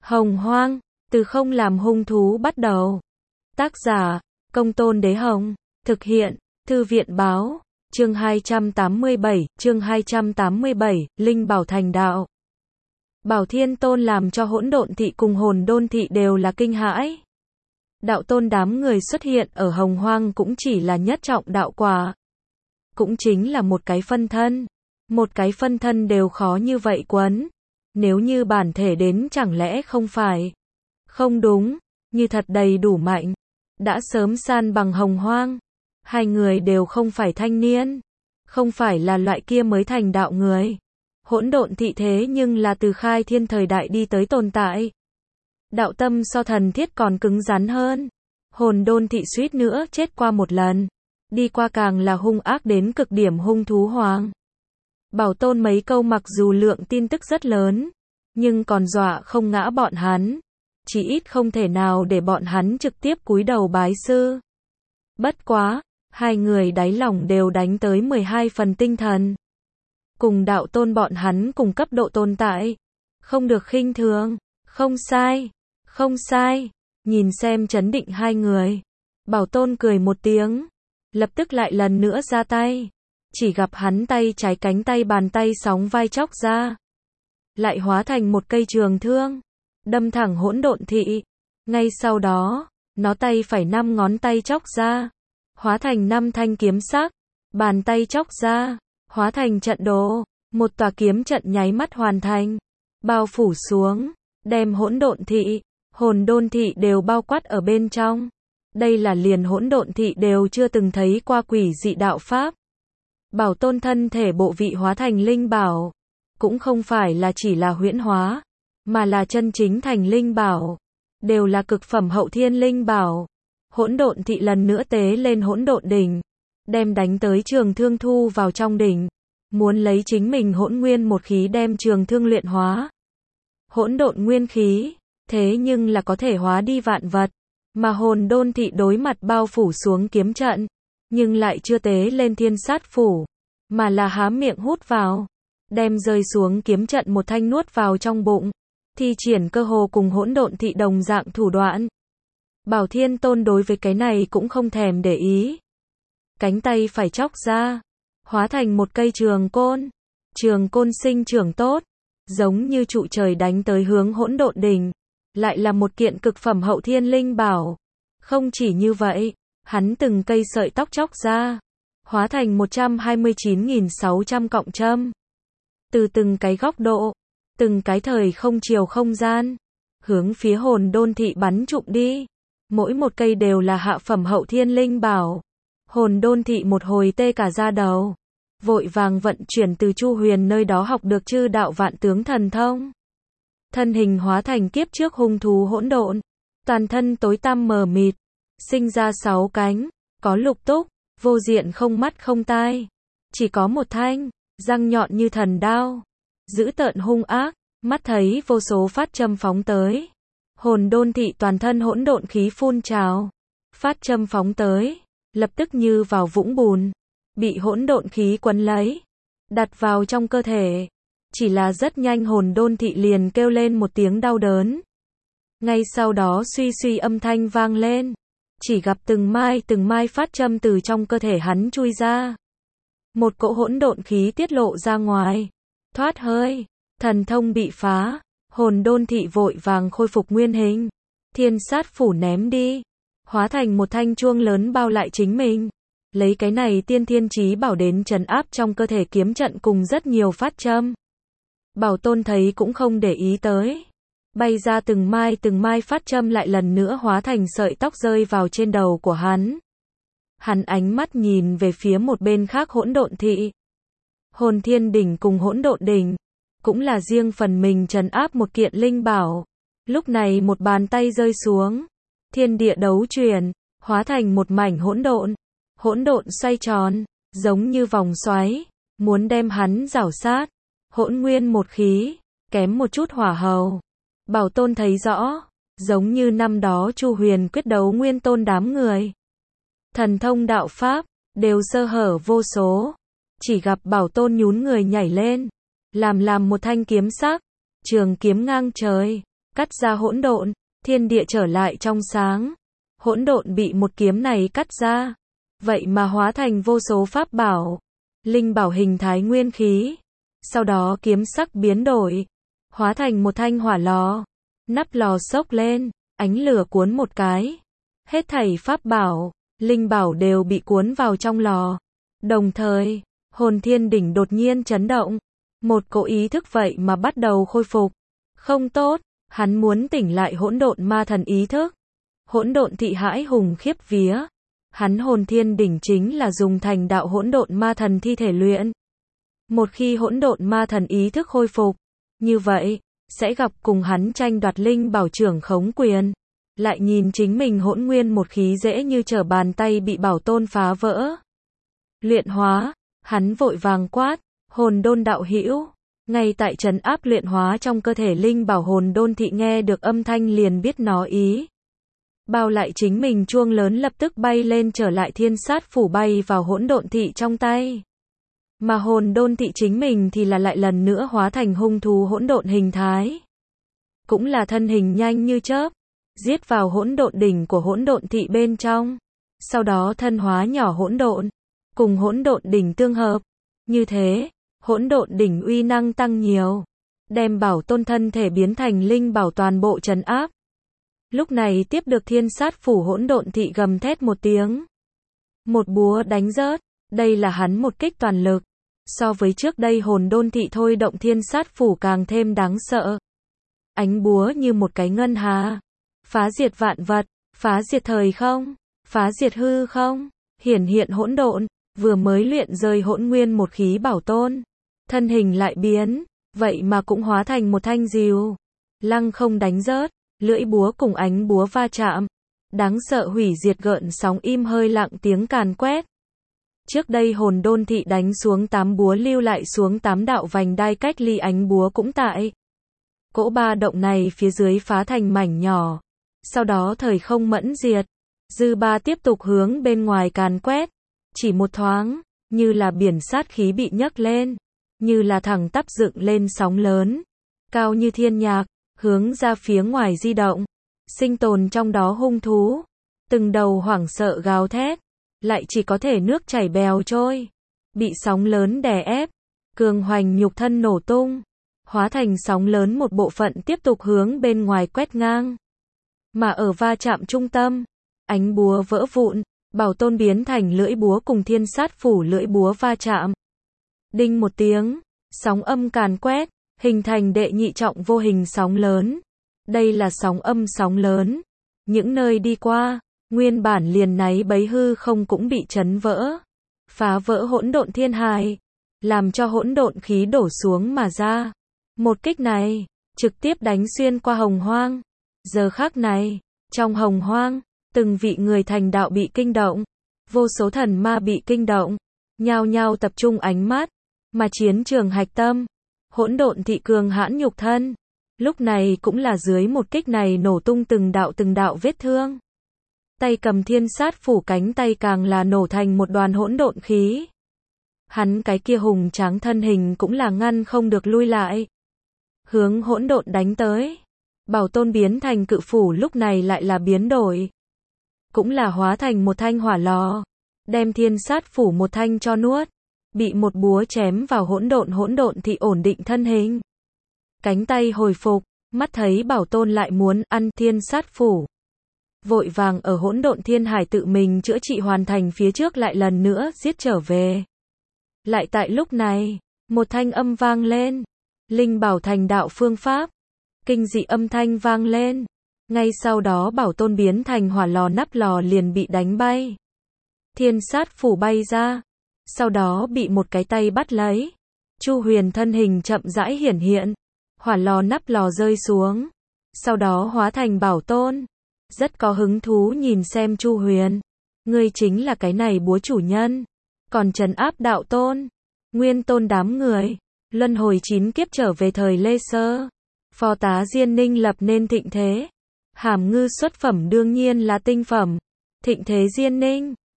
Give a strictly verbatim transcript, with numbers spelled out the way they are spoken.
Hồng Hoang, từ không làm hung thú bắt đầu. Tác giả, Công Tôn Đế Hồng. Thực hiện, Thư viện Báo. Chương hai trăm tám mươi bảy, chương hai trăm tám mươi bảy, Linh Bảo thành đạo. Bảo Thiên Tôn làm cho Hỗn Độn Thị cùng Hồn Đôn Thị đều là kinh hãi. Đạo tôn đám người xuất hiện ở Hồng Hoang cũng chỉ là nhất trọng đạo quả. Cũng chính là một cái phân thân. Một cái phân thân đều khó như vậy quấn. Nếu như bản thể đến chẳng lẽ không phải. Không đúng, như thật đầy đủ mạnh. Đã sớm san bằng Hồng Hoang. Hai người đều không phải thanh niên. Không phải là loại kia mới thành đạo người. Hỗn Độn Thị thế nhưng là từ khai thiên thời đại đi tới tồn tại. Đạo tâm so thần thiết còn cứng rắn hơn. Hồn Đôn Thị suýt nữa chết qua một lần. Đi qua càng là hung ác đến cực điểm hung thú hoàng. Bảo Tôn mấy câu mặc dù lượng tin tức rất lớn, nhưng còn dọa không ngã bọn hắn. Chỉ ít không thể nào để bọn hắn trực tiếp cúi đầu bái sư. Bất quá, hai người đáy lòng đều đánh tới mười hai phần tinh thần. Cùng đạo tôn bọn hắn cùng cấp độ tồn tại. Không được khinh thường. Không sai. Không sai. Nhìn xem chấn định hai người. Bảo Tôn cười một tiếng. Lập tức lại lần nữa ra tay. Chỉ gặp hắn tay trái cánh tay bàn tay sóng vai chóc ra. Lại hóa thành một cây trường thương. Đâm thẳng Hỗn Độn Thị. Ngay sau đó, nó tay phải năm ngón tay chóc ra. Hóa thành năm thanh kiếm sắc. Bàn tay chóc ra. Hóa thành trận đồ. Một tòa kiếm trận nháy mắt hoàn thành. Bao phủ xuống. Đem Hỗn Độn Thị, Hồn Đôn Thị đều bao quát ở bên trong. Đây là liền Hỗn Độn Thị đều chưa từng thấy qua quỷ dị đạo pháp. Bảo Tôn thân thể bộ vị hóa thành linh bảo. Cũng không phải là chỉ là huyễn hóa. Mà là chân chính thành linh bảo. Đều là cực phẩm hậu thiên linh bảo. Hỗn Độn Thị lần nữa tế lên Hỗn Độn Đỉnh. Đem đánh tới trường thương thu vào trong đỉnh. Muốn lấy chính mình hỗn nguyên một khí đem trường thương luyện hóa. Hỗn độn nguyên khí. Thế nhưng là có thể hóa đi vạn vật. Mà Hồn Đôn Thị đối mặt bao phủ xuống kiếm trận. Nhưng lại chưa tế lên thiên sát phủ. Mà là há miệng hút vào. Đem rơi xuống kiếm trận một thanh nuốt vào trong bụng. Thi triển cơ hồ cùng Hỗn Độn Thị đồng dạng thủ đoạn. Bảo Thiên Tôn đối với cái này cũng không thèm để ý. Cánh tay phải chóc ra. Hóa thành một cây trường côn. Trường côn sinh trưởng tốt. Giống như trụ trời đánh tới hướng Hỗn Độn Đỉnh. Lại là một kiện cực phẩm hậu thiên linh bảo. Không chỉ như vậy, hắn từng cây sợi tóc chóc ra. Hóa thành một trăm hai mươi chín nghìn sáu trăm cọng châm. Từ từng cái góc độ, từng cái thời không chiều không gian, hướng phía Hồn Đôn Thị bắn trụm đi. Mỗi một cây đều là hạ phẩm hậu thiên linh bảo. Hồn Đôn Thị một hồi tê cả da đầu. Vội vàng vận chuyển từ Chu Huyền nơi đó học được chư đạo vạn tướng thần thông. Thân hình hóa thành kiếp trước hung thú hỗn độn. Toàn thân tối tăm mờ mịt. Sinh ra sáu cánh. Có lục túc. Vô diện không mắt không tai. Chỉ có một thanh. Răng nhọn như thần đao. Dữ tợn hung ác. Mắt thấy vô số phát châm phóng tới. Hồn Đôn Thị toàn thân hỗn độn khí phun trào. Phát châm phóng tới. Lập tức như vào vũng bùn. Bị hỗn độn khí quấn lấy. Đặt vào trong cơ thể. Chỉ là rất nhanh Hồn Đôn Thị liền kêu lên một tiếng đau đớn. Ngay sau đó suy suy âm thanh vang lên. Chỉ gặp từng mai từng mai phát châm từ trong cơ thể hắn chui ra. Một cỗ hỗn độn khí tiết lộ ra ngoài. Thoát hơi. Thần thông bị phá. Hồn Đôn Thị vội vàng khôi phục nguyên hình. Thiên sát phủ ném đi. Hóa thành một thanh chuông lớn bao lại chính mình. Lấy cái này tiên thiên chí bảo đến trấn áp trong cơ thể kiếm trận cùng rất nhiều phát châm. Bảo Tôn thấy cũng không để ý tới. Bay ra từng mai từng mai phát châm lại lần nữa hóa thành sợi tóc rơi vào trên đầu của hắn. Hắn ánh mắt nhìn về phía một bên khác Hỗn Độn Thị. Hồn Thiên Đỉnh cùng Hỗn Độn Đỉnh. Cũng là riêng phần mình trấn áp một kiện linh bảo. Lúc này một bàn tay rơi xuống. Thiên địa đấu chuyển. Hóa thành một mảnh hỗn độn. Hỗn độn xoay tròn. Giống như vòng xoáy. Muốn đem hắn rảo sát. Hỗn nguyên một khí. Kém một chút hỏa hầu. Bảo Tôn thấy rõ. Giống như năm đó Chu Huyền quyết đấu Nguyên Tôn đám người. Thần thông đạo pháp. Đều sơ hở vô số. Chỉ gặp Bảo Tôn nhún người nhảy lên. Làm làm một thanh kiếm sắc. Trường kiếm ngang trời. cắt ra hỗn độn, thiên địa trở lại trong sáng. Hỗn độn bị một kiếm này cắt ra, vậy mà hóa thành vô số pháp bảo, linh bảo hình thái nguyên khí. Sau đó kiếm sắc biến đổi, hóa thành một thanh hỏa lò. Nắp lò xốc lên, ánh lửa cuốn một cái. Hết thảy pháp bảo, linh bảo đều bị cuốn vào trong lò. Đồng thời, hồn thiên đỉnh đột nhiên chấn động. Một cỗ ý thức vậy mà bắt đầu khôi phục. Không tốt, hắn muốn tỉnh lại hỗn độn ma thần ý thức. Hỗn độn thị hãi hùng khiếp vía. Hắn hồn thiên đỉnh chính là dùng thành đạo hỗn độn ma thần thi thể luyện. Một khi hỗn độn ma thần ý thức khôi phục, như vậy, sẽ gặp cùng hắn tranh đoạt linh bảo trưởng khống quyền. Lại nhìn chính mình hỗn nguyên một khí dễ như trở bàn tay bị bảo tôn phá vỡ. Luyện hóa, hắn vội vàng quát, hồn đôn đạo hữu. Ngay tại trấn áp luyện hóa trong cơ thể linh bảo hồn đôn thị nghe được âm thanh liền biết nó ý. Bao lại chính mình chuông lớn lập tức bay lên trở lại thiên sát phủ bay vào hỗn độn thị trong tay. Mà hồn đôn thị chính mình thì là lại lần nữa hóa thành hung thú hỗn độn hình thái. Cũng là thân hình nhanh như chớp, giết vào hỗn độn đỉnh của hỗn độn thị bên trong. Sau đó thân hóa nhỏ hỗn độn, cùng hỗn độn đỉnh tương hợp. Như thế, hỗn độn đỉnh uy năng tăng nhiều, đem bảo tôn thân thể biến thành linh bảo toàn bộ trấn áp. Lúc này tiếp được thiên sát phủ hỗn độn thị gầm thét một tiếng. Một búa đánh rớt, đây là hắn một kích toàn lực. So với trước đây hồn đôn thị thôi động thiên sát phủ càng thêm đáng sợ. Ánh búa như một cái ngân hà, phá diệt vạn vật, phá diệt thời không, phá diệt hư không, hiển hiện hỗn độn, vừa mới luyện rơi hỗn nguyên một khí bảo tôn. Thân hình lại biến, vậy mà cũng hóa thành một thanh rìu. Lăng không đánh rớt, lưỡi búa cùng ánh búa va chạm. Đáng sợ hủy diệt gợn sóng im hơi lặng tiếng càn quét. Trước đây hồn đôn thị đánh xuống tám búa lưu lại xuống tám đạo vành đai cách ly ánh búa cũng tại. Cỗ ba động này phía dưới phá thành mảnh nhỏ. Sau đó thời không mẫn diệt. Dư ba tiếp tục hướng bên ngoài càn quét. Chỉ một thoáng, như là biển sát khí bị nhấc lên. Như là thẳng tắp dựng lên sóng lớn. Cao như thiên nhạc, hướng ra phía ngoài di động. Sinh tồn trong đó hung thú. Từng đầu hoảng sợ gào thét. Lại chỉ có thể nước chảy bèo trôi. Bị sóng lớn đè ép. Cường hoành nhục thân nổ tung. Hóa thành sóng lớn một bộ phận tiếp tục hướng bên ngoài quét ngang. Mà ở va chạm trung tâm, ánh búa vỡ vụn, bảo tôn biến thành lưỡi búa cùng thiên sát phủ lưỡi búa va chạm. Đinh một tiếng, sóng âm càn quét, hình thành đệ nhị trọng vô hình sóng lớn. Đây là sóng âm sóng lớn. Những nơi đi qua, nguyên bản liền náy bấy hư không cũng bị chấn vỡ. Phá vỡ hỗn độn thiên hài, làm cho hỗn độn khí đổ xuống mà ra. Một kích này, trực tiếp đánh xuyên qua hồng hoang. Giờ khắc này, trong hồng hoang, từng vị người thành đạo bị kinh động. Vô số thần ma bị kinh động. Nhao nhao tập trung ánh mắt. Mà chiến trường hạch tâm, hỗn độn thị cường hãn nhục thân. Lúc này cũng là dưới một kích này nổ tung từng đạo từng đạo vết thương. Tay cầm thiên sát phủ cánh tay càng là nổ thành một đoàn hỗn độn khí. Hắn cái kia hùng tráng thân hình cũng là ngăn không được lui lại. Hướng hỗn độn đánh tới. Bảo tôn biến thành cự phủ lúc này lại là biến đổi. Cũng là hóa thành một thanh hỏa lò. Đem thiên sát phủ một thanh cho nuốt. Bị một búa chém vào hỗn độn hỗn độn thì ổn định thân hình. Cánh tay hồi phục, mắt thấy bảo tôn lại muốn ăn thiên sát phủ. Vội vàng ở hỗn độn thiên hải tự mình chữa trị hoàn thành phía trước lại lần nữa giết trở về. Lại tại lúc này, một thanh âm vang lên. Linh bảo thành đạo phương pháp. Kinh dị âm thanh vang lên. Ngay sau đó bảo tôn biến thành hỏa lò nắp lò liền bị đánh bay. Thiên sát phủ bay ra. Sau đó bị một cái tay bắt lấy. Chu Huyền thân hình chậm rãi hiển hiện. Hỏa lò nắp lò rơi xuống. Sau đó hóa thành bảo tôn. Rất có hứng thú nhìn xem Chu Huyền. Ngươi chính là cái này búa chủ nhân. Còn trấn áp đạo tôn. Nguyên tôn đám người. Luân hồi chín kiếp trở về thời Lê Sơ. Phó tá Diên Ninh lập nên thịnh thế. Hàm ngư xuất phẩm đương nhiên là tinh phẩm. Thịnh thế Diên Ninh.